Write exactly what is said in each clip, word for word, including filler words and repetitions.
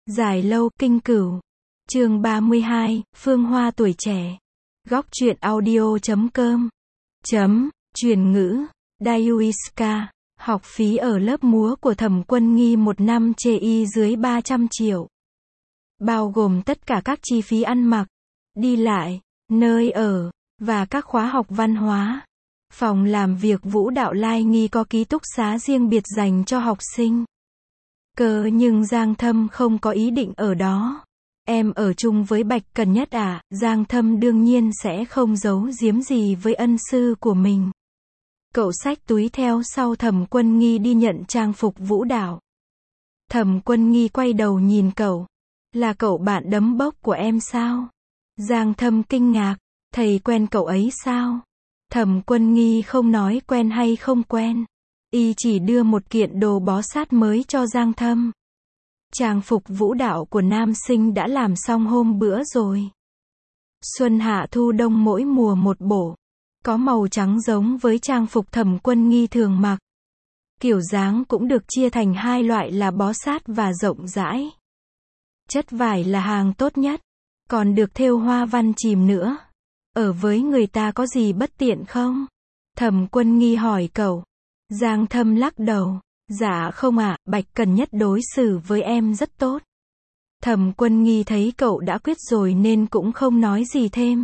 Dài lâu, kinh cửu. Chương ba mươi hai, Phương Hoa tuổi trẻ. Góc truyện audio chấm com. Chấm, truyền ngữ. Dayuiska. Học phí ở lớp múa của Thẩm Quân Nghi một năm chê y dưới ba trăm triệu. Bao gồm tất cả các chi phí ăn mặc, đi lại, nơi ở, và các khóa học văn hóa. Phòng làm việc Vũ Đạo Lai Nghi có ký túc xá riêng biệt dành cho học sinh. Cơ nhưng Giang Thâm không có ý định ở đó. Em ở chung với Bạch Cần Nhất à? Giang Thâm đương nhiên sẽ không giấu giếm gì với ân sư của mình. Cậu xách túi theo sau Thẩm Quân Nghi đi nhận trang phục vũ đạo. Thẩm Quân Nghi quay đầu nhìn cậu. Là cậu bạn đấm bốc của em sao? Giang Thâm kinh ngạc. Thầy quen cậu ấy sao? Thẩm Quân Nghi không nói quen hay không quen. Y chỉ đưa một kiện đồ bó sát mới cho Giang Thâm. Trang phục vũ đạo của nam sinh đã làm xong hôm bữa rồi. Xuân hạ thu đông mỗi mùa một bộ. Có màu trắng giống với trang phục Thẩm Quân Nghi thường mặc. Kiểu dáng cũng được chia thành hai loại là bó sát và rộng rãi. Chất vải là hàng tốt nhất. Còn được thêu hoa văn chìm nữa. Ở với người ta có gì bất tiện không? Thẩm Quân Nghi hỏi cậu. Giang Thâm lắc đầu. Dạ không ạ, Bạch Cần Nhất đối xử với em rất tốt. Thẩm Quân Nghi thấy cậu đã quyết rồi nên cũng không nói gì thêm.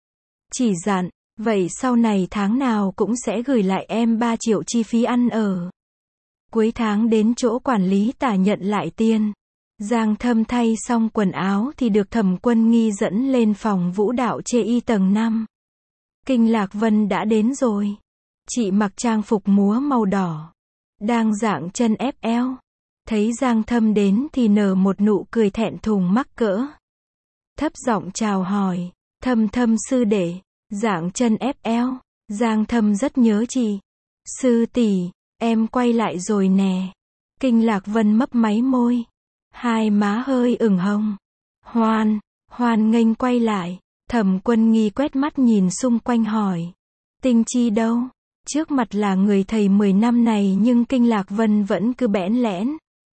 Chỉ dặn, vậy sau này tháng nào cũng sẽ gửi lại em ba triệu chi phí ăn ở. Cuối tháng đến chỗ quản lý tả nhận lại tiền. Giang Thâm thay xong quần áo thì được Thẩm Quân Nghi dẫn lên phòng vũ đạo chê y tầng năm. Kinh Lạc Vân đã đến rồi. Chị mặc trang phục múa màu đỏ. Đang dạng chân ép eo. Thấy Giang Thâm đến thì nở một nụ cười thẹn thùng mắc cỡ. Thấp giọng chào hỏi. Thâm Thâm sư đệ. Dạng chân ép eo. Giang Thâm rất nhớ chị. Sư tỷ, em quay lại rồi nè. Kinh Lạc Vân mấp máy môi. Hai má hơi ửng hồng. Hoan, hoan nghênh quay lại. Thẩm Quân Nghi quét mắt nhìn xung quanh hỏi. Tinh Chi đâu? Trước mặt là người thầy mười năm này nhưng Kinh Lạc Vân vẫn cứ bẽn lẽn.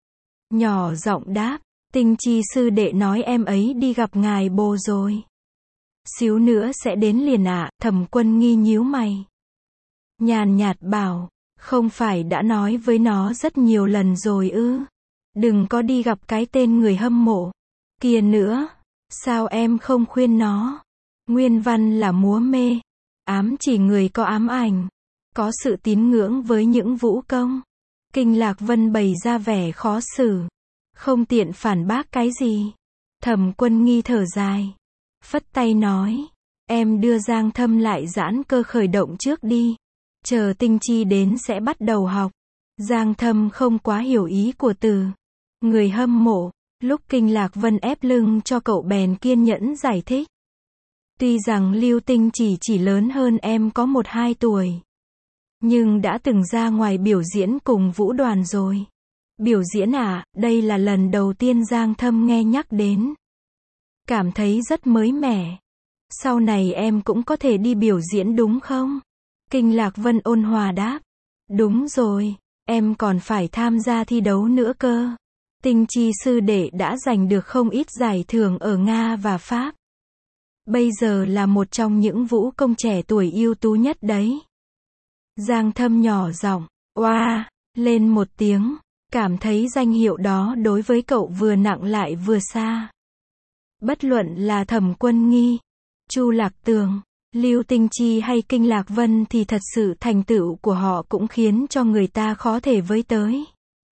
Nhỏ giọng đáp. Tinh Chi sư đệ nói em ấy đi gặp ngài bồ rồi. Xíu nữa sẽ đến liền ạ. À. Thẩm Quân Nghi nhíu mày. Nhàn nhạt bảo. Không phải đã nói với nó rất nhiều lần rồi ư? Đừng có đi gặp cái tên người hâm mộ kia nữa. Sao em không khuyên nó? Nguyên văn là múa mê. Ám chỉ người có ám ảnh. Có sự tín ngưỡng với những vũ công. Kinh Lạc Vân bày ra vẻ khó xử. Không tiện phản bác cái gì. Thẩm Quân Nghi thở dài. Phất tay nói. Em đưa Giang Thâm lại giãn cơ khởi động trước đi. Chờ Tinh Chi đến sẽ bắt đầu học. Giang Thâm không quá hiểu ý của từ người hâm mộ. Lúc Kinh Lạc Vân ép lưng cho cậu bèn kiên nhẫn giải thích. Tuy rằng Lưu Tinh chỉ chỉ lớn hơn em có một hai tuổi. Nhưng đã từng ra ngoài biểu diễn cùng vũ đoàn rồi. Biểu diễn à, đây là lần đầu tiên Giang Thâm nghe nhắc đến. Cảm thấy rất mới mẻ. Sau này em cũng có thể đi biểu diễn đúng không? Kinh Lạc Vân ôn hòa đáp. Đúng rồi, em còn phải tham gia thi đấu nữa cơ. Tinh Chi sư đệ đã giành được không ít giải thưởng ở Nga và Pháp. Bây giờ là một trong những vũ công trẻ tuổi ưu tú nhất đấy. Giang Thâm nhỏ giọng, oa, lên một tiếng, cảm thấy danh hiệu đó đối với cậu vừa nặng lại vừa xa. Bất luận là Thẩm Quân Nghi, Chu Lạc Tường, Lưu Tinh Chi hay Kinh Lạc Vân thì thật sự thành tựu của họ cũng khiến cho người ta khó thể với tới.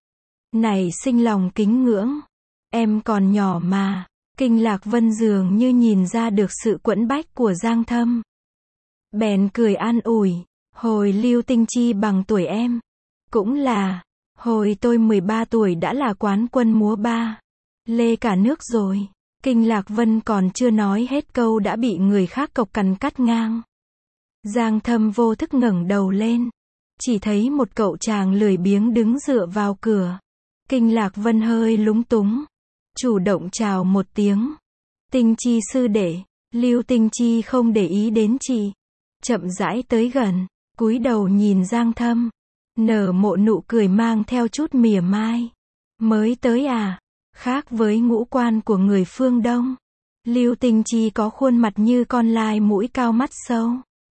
Này sinh lòng kính ngưỡng, em còn nhỏ mà. Kinh Lạc Vân dường như nhìn ra được sự quẫn bách của Giang Thâm. Bèn cười an ủi, hồi Lưu Tinh Chi bằng tuổi em. Cũng là, hồi tôi mười ba tuổi đã là quán quân múa ba lê cả nước rồi. Kinh Lạc Vân còn chưa nói hết câu đã bị người khác cộc cằn cắt ngang. Giang Thâm vô thức ngẩng đầu lên. Chỉ thấy một cậu chàng lười biếng đứng dựa vào cửa. Kinh Lạc Vân hơi lúng túng. Chủ động chào một tiếng. Tinh Chi sư đệ. Lưu Tinh Chi không để ý đến chị. Chậm rãi tới gần. Cúi đầu nhìn Giang Thâm. Nở một nụ cười mang theo chút mỉa mai. Mới tới à? Khác với ngũ quan của người phương Đông, Lưu Tinh Chi có khuôn mặt như con lai mũi cao mắt sâu.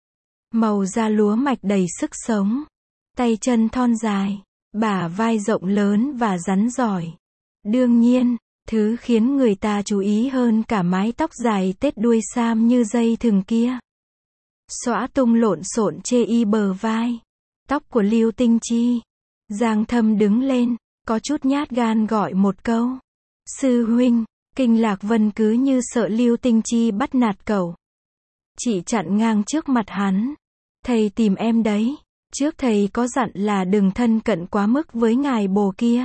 Màu da lúa mạch đầy sức sống. Tay chân thon dài, bả vai rộng lớn và rắn giỏi. Đương nhiên, thứ khiến người ta chú ý hơn cả mái tóc dài tết đuôi sam như dây thừng kia. Xõa tung lộn xộn chê y bờ vai. Tóc của Lưu Tinh Chi. Giang Thâm đứng lên, có chút nhát gan gọi một câu. Sư huynh. Kinh Lạc Vân cứ như sợ Lưu Tinh Chi bắt nạt cậu. Chị chặn ngang trước mặt hắn. Thầy tìm em đấy. Trước thầy có dặn là đừng thân cận quá mức với ngài bồ kia.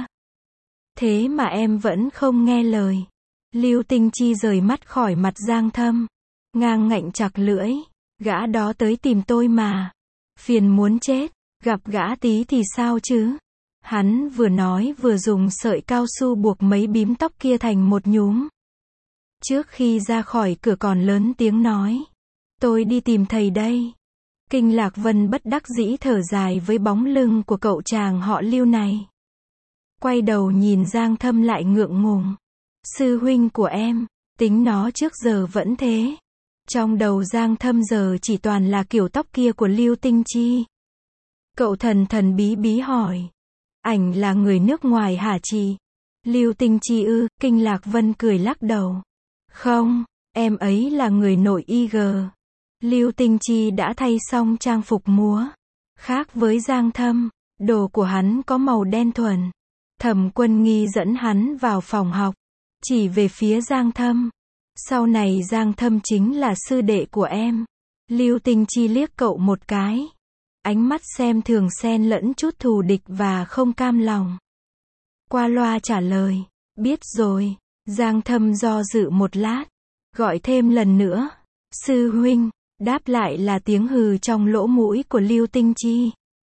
Thế mà em vẫn không nghe lời. Lưu Tinh Chi rời mắt khỏi mặt Giang Thâm. Ngang ngạnh chặt lưỡi. Gã đó tới tìm tôi mà. Phiền muốn chết. Gặp gã tí thì sao chứ? Hắn vừa nói vừa dùng sợi cao su buộc mấy bím tóc kia thành một nhúm. Trước khi ra khỏi cửa còn lớn tiếng nói. Tôi đi tìm thầy đây. Kinh Lạc Vân bất đắc dĩ thở dài với bóng lưng của cậu chàng họ Lưu này. Quay đầu nhìn Giang Thâm lại ngượng ngùng. Sư huynh của em, tính nó trước giờ vẫn thế. Trong đầu Giang Thâm giờ chỉ toàn là kiểu tóc kia của Lưu Tinh Chi. Cậu thần thần bí bí hỏi. Ảnh là người nước ngoài hả chị? Lưu Tinh Chi ư? Kinh Lạc Vân cười lắc đầu. Không, em ấy là người nội i giê. Lưu Tinh Chi đã thay xong trang phục múa. Khác với Giang Thâm, đồ của hắn có màu đen thuần. Thẩm Quân Nghi dẫn hắn vào phòng học, chỉ về phía Giang Thâm. Sau này Giang Thâm chính là sư đệ của em. Lưu Tinh Chi liếc cậu một cái. Ánh mắt xem thường xen lẫn chút thù địch và không cam lòng. Qua loa trả lời, biết rồi. Giang Thâm do dự một lát, gọi thêm lần nữa. Sư huynh, đáp lại là tiếng hừ trong lỗ mũi của Lưu Tinh Chi.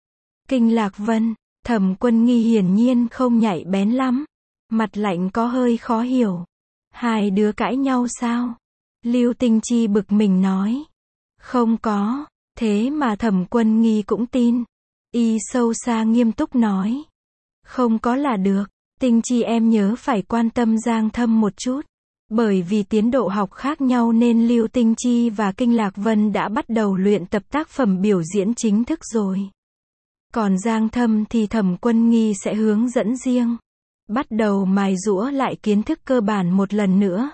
Kinh Lạc Vân, Thẩm Quân Nghi hiển nhiên không nhạy bén lắm. Mặt lạnh có hơi khó hiểu. Hai đứa cãi nhau sao? Lưu Tinh Chi bực mình nói. Không có. Thế mà Thẩm Quân Nghi cũng tin. Y sâu xa nghiêm túc nói. Không có là được. Tinh Chi em nhớ phải quan tâm Giang Thâm một chút. Bởi vì tiến độ học khác nhau nên Lưu Tinh Chi và Kinh Lạc Vân đã bắt đầu luyện tập tác phẩm biểu diễn chính thức rồi. Còn Giang Thâm thì Thẩm Quân Nghi sẽ hướng dẫn riêng. Bắt đầu mài giũa lại kiến thức cơ bản một lần nữa.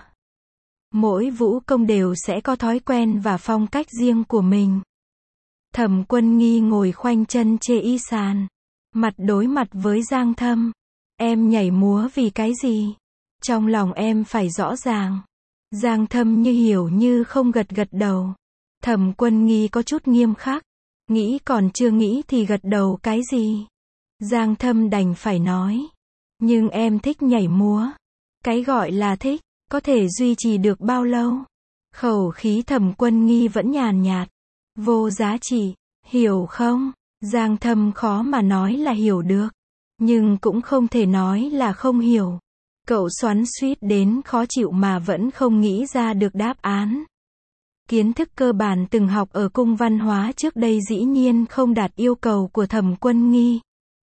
Mỗi vũ công đều sẽ có thói quen và phong cách riêng của mình. Thẩm Quân Nghi ngồi khoanh chân chê y sàn. Mặt đối mặt với Giang Thâm. Em nhảy múa vì cái gì? Trong lòng em phải rõ ràng. Giang Thâm như hiểu như không gật gật đầu. Thẩm Quân Nghi có chút nghiêm khắc. Nghĩ còn chưa nghĩ thì gật đầu cái gì? Giang Thâm đành phải nói. Nhưng em thích nhảy múa. Cái gọi là thích, có thể duy trì được bao lâu? Khẩu khí Thẩm Quân Nghi vẫn nhàn nhạt. Vô giá trị, hiểu không? Giang Thâm khó mà nói là hiểu được. Nhưng cũng không thể nói là không hiểu. Cậu xoắn xuýt đến khó chịu mà vẫn không nghĩ ra được đáp án. Kiến thức cơ bản từng học ở cung văn hóa trước đây dĩ nhiên không đạt yêu cầu của Thẩm Quân Nghi.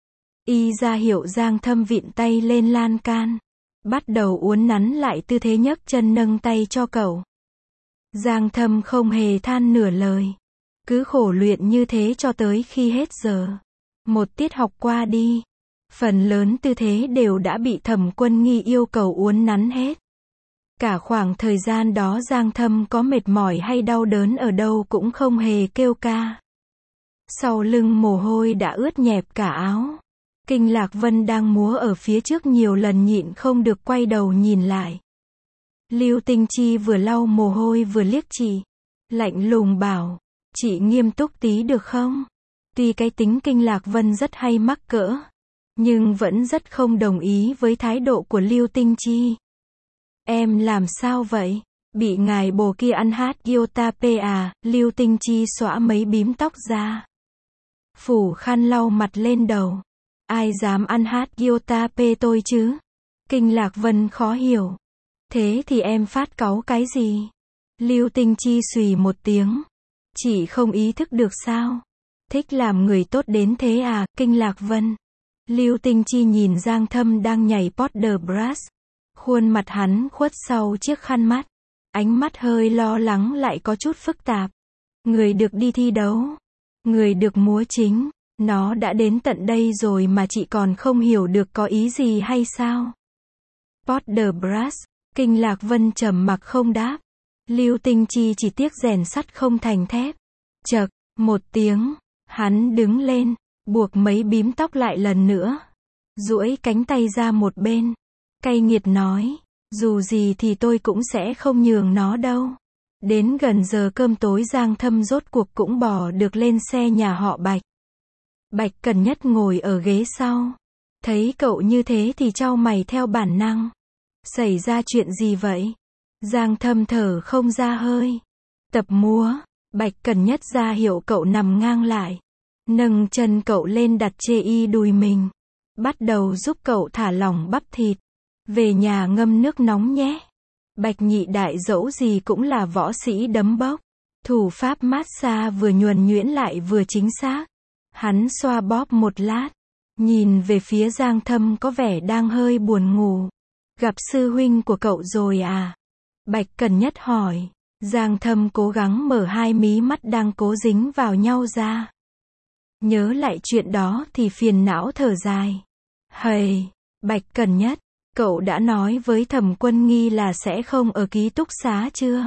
Y ra hiệu Giang Thâm vịn tay lên lan can. Bắt đầu uốn nắn lại tư thế nhấc chân nâng tay cho cậu. Giang Thâm không hề than nửa lời. Cứ khổ luyện như thế cho tới khi hết giờ. Một tiết học qua đi. Phần lớn tư thế đều đã bị Thẩm Quân Nghi yêu cầu uốn nắn hết. Cả khoảng thời gian đó Giang Thâm có mệt mỏi hay đau đớn ở đâu cũng không hề kêu ca. Sau lưng mồ hôi đã ướt nhẹp cả áo. Kinh Lạc Vân đang múa ở phía trước nhiều lần nhịn không được quay đầu nhìn lại. Lưu Tinh Chi vừa lau mồ hôi vừa liếc chị. Lạnh lùng bảo, chị nghiêm túc tí được không? Tuy cái tính Kinh Lạc Vân rất hay mắc cỡ, nhưng vẫn rất không đồng ý với thái độ của Lưu Tinh Chi. Em làm sao vậy? Bị ngài bồ kia ăn hát guitar à? Lưu Tinh Chi xõa mấy bím tóc ra. Phủ khăn lau mặt lên đầu. Ai dám ăn hát guitar tôi chứ? Kinh Lạc Vân khó hiểu. Thế thì em phát cáu cái gì? Lưu Tinh Chi xùy một tiếng. Chị không ý thức được sao? Thích làm người tốt đến thế à? Kinh Lạc Vân. Lưu Tinh Chi nhìn Giang Thâm đang nhảy Porter Brass. Khuôn mặt hắn khuất sau chiếc khăn mắt. Ánh mắt hơi lo lắng lại có chút phức tạp. Người được đi thi đấu. Người được múa chính. Nó đã đến tận đây rồi mà chị còn không hiểu được có ý gì hay sao? Potter Brass. Kinh Lạc Vân trầm mặc không đáp. Lưu Tinh Chi chỉ tiếc rèn sắt không thành thép. Chậc, một tiếng. Hắn đứng lên. Buộc mấy bím tóc lại lần nữa. Duỗi cánh tay ra một bên. Cay nghiệt nói. Dù gì thì tôi cũng sẽ không nhường nó đâu. Đến gần giờ cơm tối Giang Thâm rốt cuộc cũng bỏ được lên xe nhà họ Bạch. Bạch Cần Nhất ngồi ở ghế sau. Thấy cậu như thế thì chau mày theo bản năng. Xảy ra chuyện gì vậy? Giang Thâm thở không ra hơi. Tập múa. Bạch Cần Nhất ra hiệu cậu nằm ngang lại. Nâng chân cậu lên đặt chê y đùi mình. Bắt đầu giúp cậu thả lỏng bắp thịt. Về nhà ngâm nước nóng nhé. Bạch Nhị Đại dẫu gì cũng là võ sĩ đấm bốc. Thủ pháp massage vừa nhuần nhuyễn lại vừa chính xác. Hắn xoa bóp một lát. Nhìn về phía Giang Thâm có vẻ đang hơi buồn ngủ. Gặp sư huynh của cậu rồi à? Bạch Cần Nhất hỏi. Giang Thâm cố gắng mở hai mí mắt đang cố dính vào nhau ra. Nhớ lại chuyện đó thì phiền não thở dài. Hầy, Bạch Cần Nhất, cậu đã nói với Thẩm Quân Nghi là sẽ không ở ký túc xá chưa?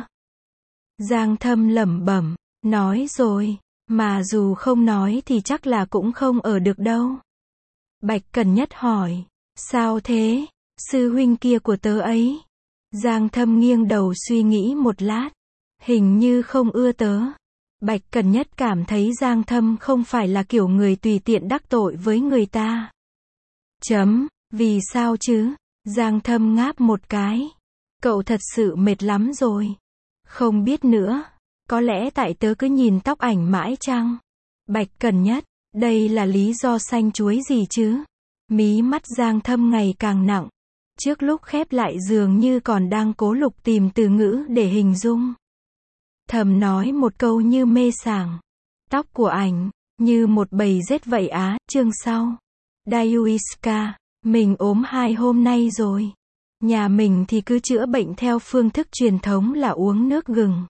Giang Thâm lẩm bẩm, nói rồi, mà dù không nói thì chắc là cũng không ở được đâu. Bạch Cần Nhất hỏi, sao thế, sư huynh kia của tớ ấy? Giang Thâm nghiêng đầu suy nghĩ một lát, hình như không ưa tớ. Bạch Cần Nhất cảm thấy Giang Thâm không phải là kiểu người tùy tiện đắc tội với người ta. Chấm, vì sao chứ? Giang Thâm ngáp một cái. Cậu thật sự mệt lắm rồi. Không biết nữa. Có lẽ tại tớ cứ nhìn tóc ảnh mãi chăng? Bạch Cần Nhất, đây là lý do xanh chuối gì chứ? Mí mắt Giang Thâm ngày càng nặng. Trước lúc khép lại dường như còn đang cố lục tìm từ ngữ để hình dung. Thầm nói một câu như mê sảng. Tóc của ảnh, như một bầy rết vậy á, chương sau. Dayuiska, mình ốm hai hôm nay rồi. Nhà mình thì cứ chữa bệnh theo phương thức truyền thống là uống nước gừng,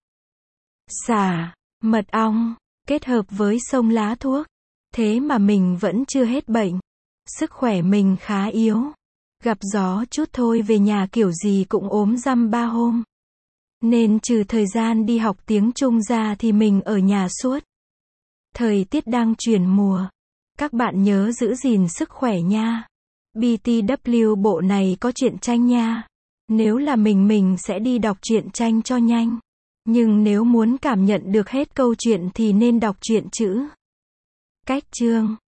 xả, mật ong, kết hợp với xông lá thuốc. Thế mà mình vẫn chưa hết bệnh. Sức khỏe mình khá yếu. Gặp gió chút thôi về nhà kiểu gì cũng ốm dăm ba hôm. Nên trừ thời gian đi học tiếng Trung ra thì mình ở nhà suốt. Thời tiết đang chuyển mùa. Các bạn nhớ giữ gìn sức khỏe nha. bê tê vê bộ này có truyện tranh nha. Nếu là mình mình sẽ đi đọc truyện tranh cho nhanh. Nhưng nếu muốn cảm nhận được hết câu chuyện thì nên đọc truyện chữ. Cách chương